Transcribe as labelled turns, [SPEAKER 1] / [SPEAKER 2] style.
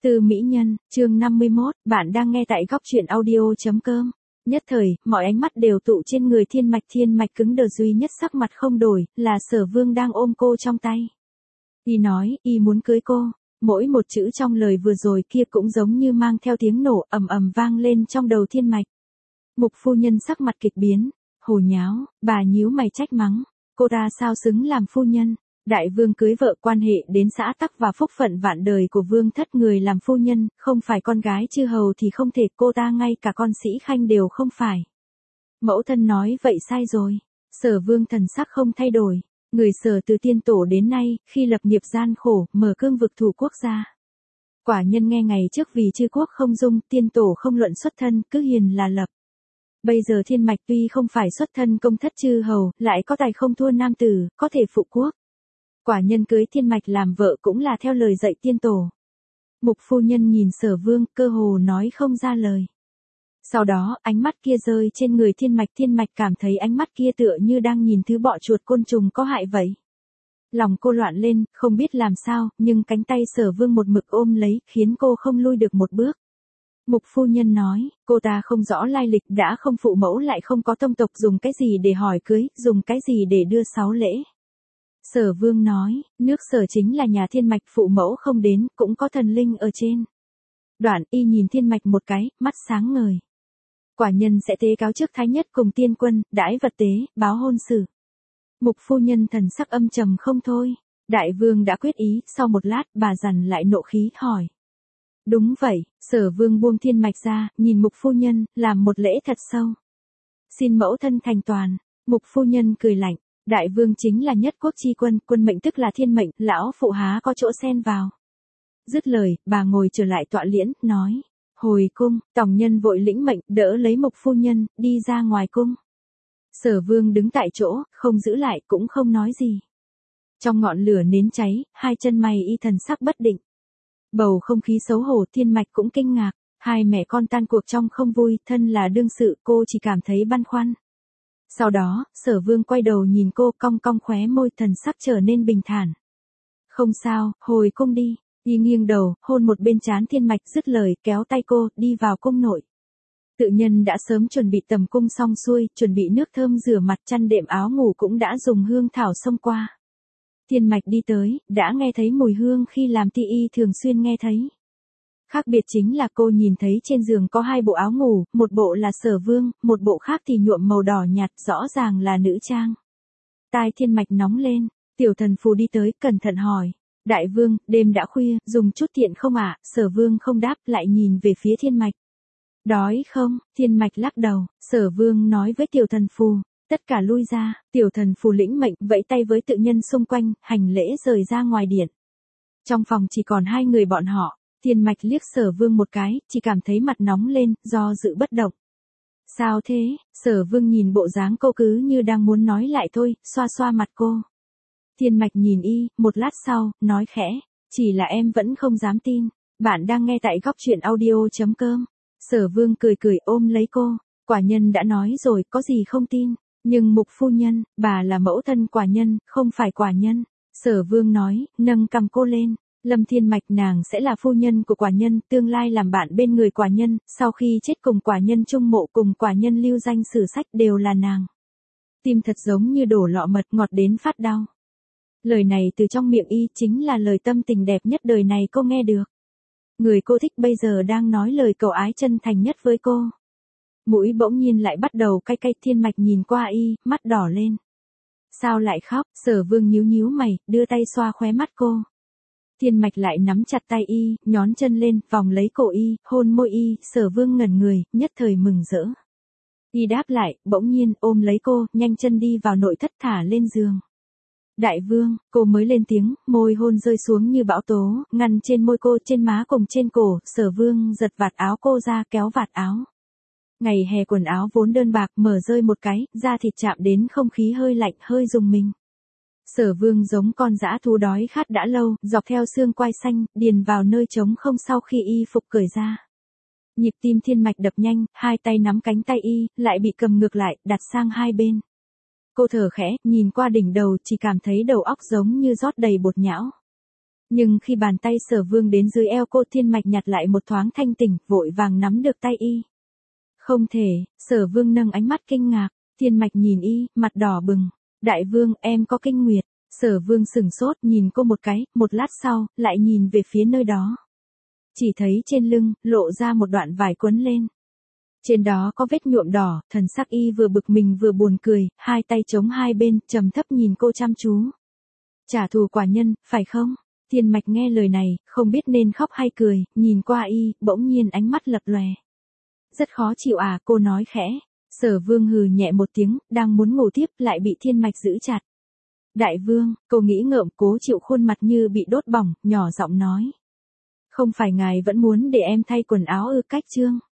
[SPEAKER 1] Từ Mỹ Nhân, chương 51, bạn đang nghe tại góc truyện audio.com. Nhất thời, mọi ánh mắt đều tụ trên người Thiên Mạch cứng đờ duy nhất sắc mặt không đổi, là Sở Vương đang ôm cô trong tay. Y nói, y muốn cưới cô, mỗi một chữ trong lời vừa rồi kia cũng giống như mang theo tiếng nổ ầm ầm vang lên trong đầu Thiên Mạch. Mục phu nhân sắc mặt kịch biến, hồ nháo, bà nhíu mày trách mắng, cô ta sao xứng làm phu nhân. Đại vương cưới vợ quan hệ đến xã tắc và phúc phận vạn đời của vương thất người làm phu nhân, không phải con gái chư hầu thì không thể, cô ta ngay cả con sĩ khanh đều không phải. Mẫu thân nói vậy sai rồi. Sở Vương thần sắc không thay đổi, người Sở từ tiên tổ đến nay, khi lập nghiệp gian khổ, mở cương vực thủ quốc gia. Quả nhân nghe ngày trước vì chư quốc không dung, tiên tổ không luận xuất thân, cứ hiền là lập. Bây giờ Thiên Mạch tuy không phải xuất thân công thất chư hầu, lại có tài không thua nam tử, có thể phụ quốc. Quả nhân cưới Thiên Mạch làm vợ cũng là theo lời dạy tiên tổ. Mục phu nhân nhìn Sở Vương, cơ hồ nói không ra lời. Sau đó, ánh mắt kia rơi trên người Thiên Mạch cảm thấy ánh mắt kia tựa như đang nhìn thứ bọ chuột côn trùng có hại vậy. Lòng cô loạn lên, không biết làm sao, nhưng cánh tay Sở Vương một mực ôm lấy, khiến cô không lui được một bước. Mục phu nhân nói, cô ta không rõ lai lịch, đã không phụ mẫu lại không có tông tộc, dùng cái gì để hỏi cưới, dùng cái gì để đưa sáu lễ. Sở Vương nói, nước Sở chính là nhà Thiên Mạch, phụ mẫu không đến, cũng có thần linh ở trên. Đoạn y nhìn Thiên Mạch một cái, mắt sáng ngời. Quả nhân sẽ tế cáo trước thái nhất cùng tiên quân, đãi vật tế, báo hôn sự. Mục phu nhân thần sắc âm trầm không thôi. Đại vương đã quyết ý, sau một lát, bà dằn lại nộ khí, hỏi. Đúng vậy, Sở Vương buông Thiên Mạch ra, nhìn mục phu nhân, làm một lễ thật sâu. Xin mẫu thân thành toàn. Mục phu nhân cười lạnh. Đại vương chính là nhất quốc chi quân, quân mệnh tức là thiên mệnh, lão phụ há có chỗ xen vào. Dứt lời, bà ngồi trở lại tọa liễn, nói. Hồi cung, tổng nhân vội lĩnh mệnh, đỡ lấy mục phu nhân, đi ra ngoài cung. Sở Vương đứng tại chỗ, không giữ lại, cũng không nói gì. Trong ngọn lửa nến cháy, hai chân mày y thần sắc bất định. Bầu không khí xấu hổ, Thiên Mạch cũng kinh ngạc, hai mẹ con tan cuộc trong không vui, thân là đương sự, cô chỉ cảm thấy băn khoăn. Sau đó, Sở Vương quay đầu nhìn cô, cong cong khóe môi, thần sắc trở nên bình thản. Không sao, hồi cung đi. Y nghiêng đầu, hôn một bên trán Thiên Mạch, dứt lời, kéo tay cô, đi vào cung nội. Tự nhân đã sớm chuẩn bị tầm cung xong xuôi, chuẩn bị nước thơm rửa mặt, chăn đệm áo ngủ cũng đã dùng hương thảo xông qua. Thiên Mạch đi tới, đã nghe thấy mùi hương khi làm thì y thường xuyên nghe thấy. Khác biệt chính là cô nhìn thấy trên giường có hai bộ áo ngủ, một bộ là Sở Vương, một bộ khác thì nhuộm màu đỏ nhạt, rõ ràng là nữ trang. Tai Thiên Mạch nóng lên, tiểu thần phù đi tới, cẩn thận hỏi. Đại vương, đêm đã khuya, dùng chút tiện không ạ? Sở Vương không đáp, lại nhìn về phía Thiên Mạch. Đói không? Thiên Mạch lắc đầu. Sở Vương nói với tiểu thần phù. Tất cả lui ra, tiểu thần phù lĩnh mệnh, vẫy tay với tự nhân xung quanh, hành lễ rời ra ngoài điện. Trong phòng chỉ còn hai người bọn họ. Thiên Mạch liếc Sở Vương một cái, chỉ cảm thấy mặt nóng lên, do dự bất động. Sao thế? Sở Vương nhìn bộ dáng cô cứ như đang muốn nói lại thôi, xoa xoa mặt cô. Thiên Mạch nhìn y, một lát sau, nói khẽ, chỉ là em vẫn không dám tin. Bạn đang nghe tại góc truyện audio.com. Sở Vương cười cười ôm lấy cô, quả nhân đã nói rồi, có gì không tin. Nhưng mục phu nhân, bà là mẫu thân quả nhân, không phải quả nhân. Sở Vương nói, nâng cầm cô lên. Lâm Thiên Mạch nàng sẽ là phu nhân của quả nhân, tương lai làm bạn bên người quả nhân, sau khi chết cùng quả nhân chung mộ cùng quả nhân lưu danh sử sách đều là nàng. Tim thật giống như đổ lọ mật, ngọt đến phát đau. Lời này từ trong miệng y chính là lời tâm tình đẹp nhất đời này cô nghe được. Người cô thích bây giờ đang nói lời cầu ái chân thành nhất với cô. Mũi bỗng nhiên lại bắt đầu cay cay, Thiên Mạch nhìn qua y, mắt đỏ lên. Sao lại khóc? Sở Vương nhíu nhíu mày, đưa tay xoa khóe mắt cô. Thiên Mạch lại nắm chặt tay y, nhón chân lên, vòng lấy cổ y, hôn môi y, Sở Vương ngẩn người, nhất thời mừng rỡ. Y đáp lại, bỗng nhiên, ôm lấy cô, nhanh chân đi vào nội thất thả lên giường. Đại vương, cô mới lên tiếng, môi hôn rơi xuống như bão tố, ngăn trên môi cô, trên má cùng trên cổ, Sở Vương giật vạt áo cô ra, kéo vạt áo. Ngày hè quần áo vốn đơn bạc, mở rơi một cái, da thịt chạm đến không khí hơi lạnh, hơi rùng mình. Sở Vương giống con dã thú đói khát đã lâu, dọc theo xương quai xanh, điền vào nơi trống không sau khi y phục cởi ra. Nhịp tim Thiên Mạch đập nhanh, hai tay nắm cánh tay y, lại bị cầm ngược lại, đặt sang hai bên. Cô thở khẽ, nhìn qua đỉnh đầu, chỉ cảm thấy đầu óc giống như rót đầy bột nhão. Nhưng khi bàn tay Sở Vương đến dưới eo cô, Thiên Mạch nhặt lại một thoáng thanh tỉnh, vội vàng nắm được tay y. Không thể, Sở Vương nâng ánh mắt kinh ngạc, Thiên Mạch nhìn y, mặt đỏ bừng. Đại vương, em có kinh nguyệt. Sở Vương sửng sốt nhìn cô một cái, một lát sau, lại nhìn về phía nơi đó. Chỉ thấy trên lưng, lộ ra một đoạn vải quấn lên. Trên đó có vết nhuộm đỏ, thần sắc y vừa bực mình vừa buồn cười, hai tay chống hai bên, trầm thấp nhìn cô chăm chú. Trả thù quả nhân, phải không? Thiên Mạch nghe lời này, không biết nên khóc hay cười, nhìn qua y, bỗng nhiên ánh mắt lập lòe. Rất khó chịu à, cô nói khẽ. Sở Vương hừ nhẹ một tiếng, đang muốn ngủ tiếp, lại bị Thiên Mạch giữ chặt. Đại vương, cô nghĩ ngợm, cố chịu khuôn mặt như bị đốt bỏng, nhỏ giọng nói. Không phải ngài vẫn muốn để em thay quần áo ư? Cách chương